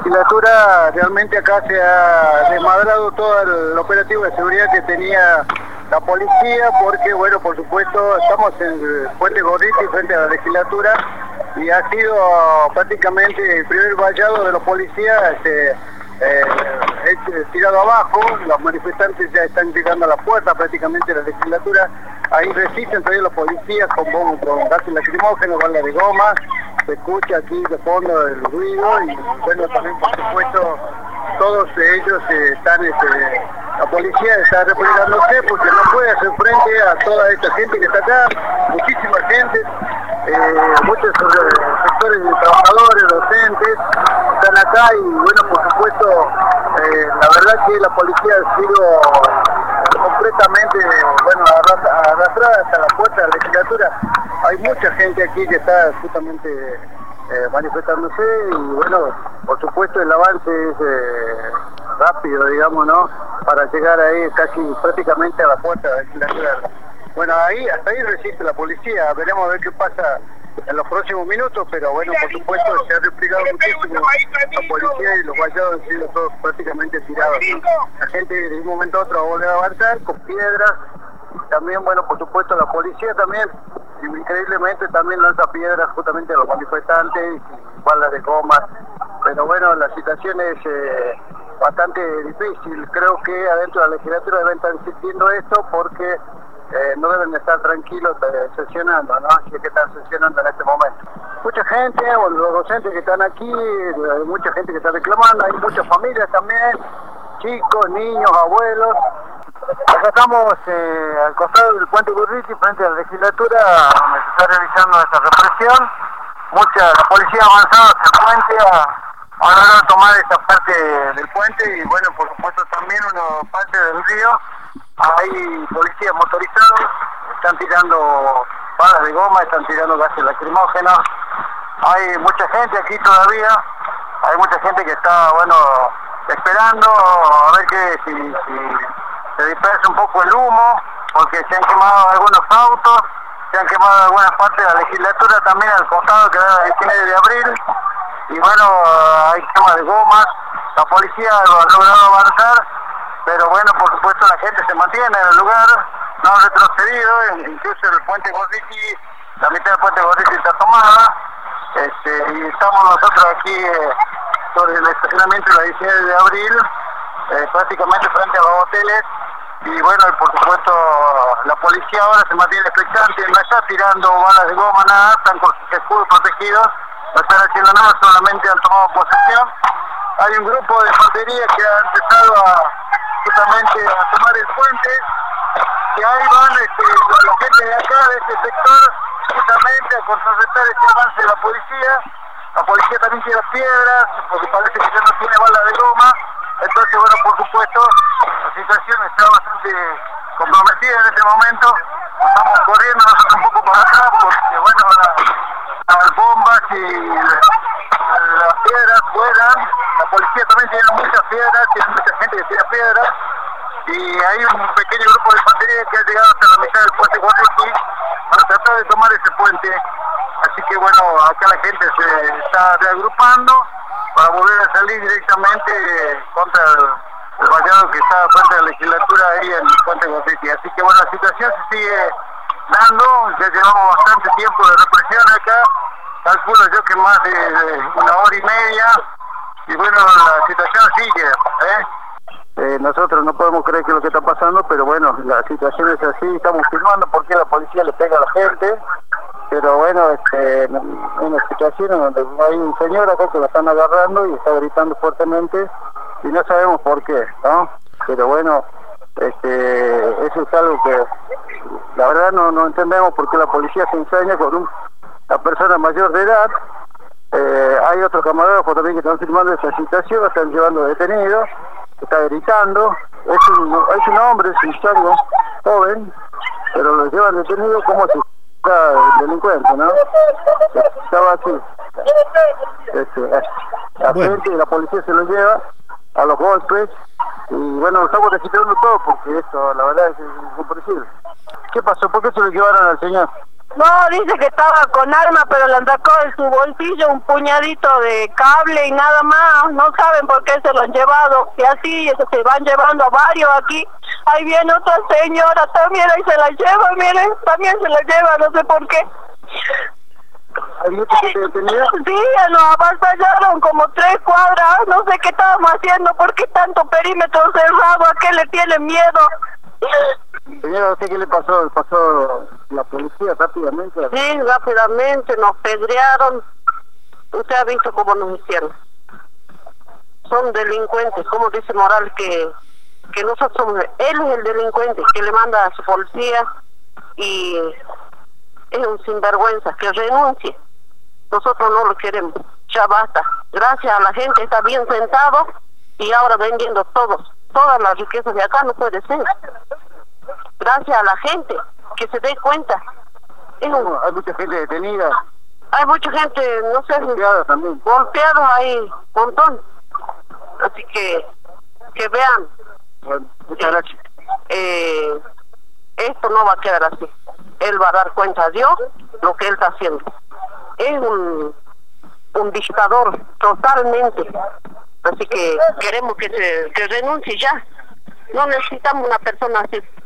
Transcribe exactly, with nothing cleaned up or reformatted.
legislatura realmente acá se ha desmadrado todo el operativo de seguridad que tenía la policía, porque bueno, por supuesto, estamos en el Puente Gorriti frente a la legislatura y ha sido prácticamente el primer vallado de los policías este, eh, tirado abajo. Los manifestantes ya están llegando a la puerta prácticamente de la legislatura. Ahí resisten todavía los policías con, con, con gases lacrimógenos, balas de goma. Se escucha aquí de fondo el ruido y bueno, también por supuesto todos ellos eh, están, este, la policía está replegándose porque no puede hacer frente a toda esta gente que está acá, muchísima gente, eh, muchos sectores de trabajadores, docentes, están acá y bueno, por supuesto, eh, la verdad que la policía ha sido completamente, bueno, arrastrada hasta la puerta de la legislatura. Hay mucha gente aquí que está justamente eh, manifestándose y bueno, por supuesto el avance es eh, rápido, digamos, ¿no? Para llegar ahí casi prácticamente a la puerta de la legislatura. Bueno, ahí, hasta ahí resiste la policía, veremos a ver qué pasa en los próximos minutos, pero bueno, por supuesto se ha replicado muchísimo la policía y los vallados han sido todos prácticamente tirados, ¿no? La gente de un momento a otro va a volver a avanzar con piedras, también bueno, por supuesto la policía también, increíblemente también lanza piedras justamente a los manifestantes y balas de goma, pero bueno, la situación es eh, bastante difícil. Creo que adentro de la legislatura deben estar insistiendo esto porque Eh, no deben estar tranquilos eh, sesionando, ¿no? Así que están sesionando en este momento. Mucha gente, bueno, los docentes que están aquí, hay mucha gente que está reclamando, hay muchas familias también, chicos, niños, abuelos. Acá estamos eh, al costado del Puente Gorriti, frente a la legislatura, donde se está realizando esta represión. Mucha, la policía ha avanzado hacia el puente a, a lograr tomar esta parte del puente y bueno, por supuesto también una parte del río. Hay policías motorizados, están tirando balas de goma, están tirando gases lacrimógenos. Hay mucha gente aquí todavía, hay mucha gente que está, bueno, esperando a ver que si, si se dispersa un poco el humo, porque se han quemado algunos autos, se han quemado algunas partes de la legislatura también al costado que da el quince de abril, y bueno, hay quema de gomas. La policía lo ha logrado avanzar, pero bueno, por supuesto la gente se mantiene en el lugar, no ha retrocedido, incluso el Puente Gorriti, la mitad del Puente Gorriti está tomada, este, y estamos nosotros aquí eh, sobre el estacionamiento de la diecinueve de abril, eh, prácticamente frente a los hoteles, y bueno, y por supuesto la policía ahora se mantiene expectante, no está tirando balas de goma, nada, están con sus escudos protegidos, no están haciendo nada, solamente han tomado posesión. Hay un grupo de infantería que ha empezado a justamente a tomar el puente y ahí van este, la gente de acá, de este sector, justamente a contrarrestar este avance de la policía. La policía también tira piedras porque parece que ya no tiene balas de goma, entonces bueno, por supuesto la situación está bastante comprometida en este momento. Estamos corriendo nosotros un poco para atrás porque bueno, la, las bombas y las piedras vuelan. La policía también tiene muchas piedras, tiene mucha gente que tira piedras y hay un pequeño grupo de infantería que ha llegado hasta la mitad del Puente Gorriti para tratar de tomar ese puente. Así que bueno, acá la gente se está reagrupando para volver a salir directamente contra el, el vallado que está frente a la legislatura ahí en el Puente Gorriti. Así que bueno, la situación se sigue dando, ya llevamos bastante tiempo de represión acá, calculo yo que más de, de una hora y media. Y bueno, la situación sigue, ¿eh? Eh, nosotros no podemos creer que es lo que está pasando, pero bueno, la situación es así, estamos filmando porque la policía le pega a la gente, pero bueno, este, en una situación donde hay un señor acá que lo están agarrando y está gritando fuertemente y no sabemos por qué, ¿no? Pero bueno, este, eso es algo que la verdad no, no entendemos por qué la policía se ensaña con un, una persona mayor de edad. Eh, hay otros camarógrafos también que están filmando esa situación, están llevando detenidos, está gritando, es un, es un hombre, es un chango joven, pero lo llevan detenido como si fuera delincuente, ¿no? Estaba así. Este, la bueno. gente y la policía se lo lleva a los golpes y bueno, lo estamos registrando todo porque esto la verdad es incomprensible. ¿Qué pasó? ¿Por qué se lo llevaron al señor? No, dice que estaba con arma, pero le han sacado de su bolsillo un puñadito de cable y nada más. No saben por qué se lo han llevado. Y así se van llevando a varios aquí. Ahí viene otra señora también, ahí se la lleva, miren, también se la lleva, no sé por qué. ¿Hay mucha gente detenida? Sí, nos avasallaron como tres cuadras, no sé qué estábamos haciendo, por qué tanto perímetro cerrado, ¿a qué le tienen miedo? Señora, ¿usted qué le pasó? ¿Pasó la policía rápidamente? Sí, rápidamente, nos pedrearon. Usted ha visto cómo nos hicieron. Son delincuentes, como dice Morales que, que nosotros somos... Él es el delincuente que le manda a su policía y es un sinvergüenza, que renuncie. Nosotros no lo queremos, ya basta. Gracias a la gente está bien sentado y ahora vendiendo todos, todas las riquezas de acá, no puede ser. Gracias a la gente que se dé cuenta. Es un... Hay mucha gente detenida. Hay mucha gente, no sé, golpeados también. Golpeados ahí, un montón. Así que, que vean. Bueno, muchas gracias. Eh, esto no va a quedar así. Él va a dar cuenta a Dios lo que él está haciendo. Es un, un dictador totalmente. Así que queremos que se que renuncie ya. No necesitamos una persona así.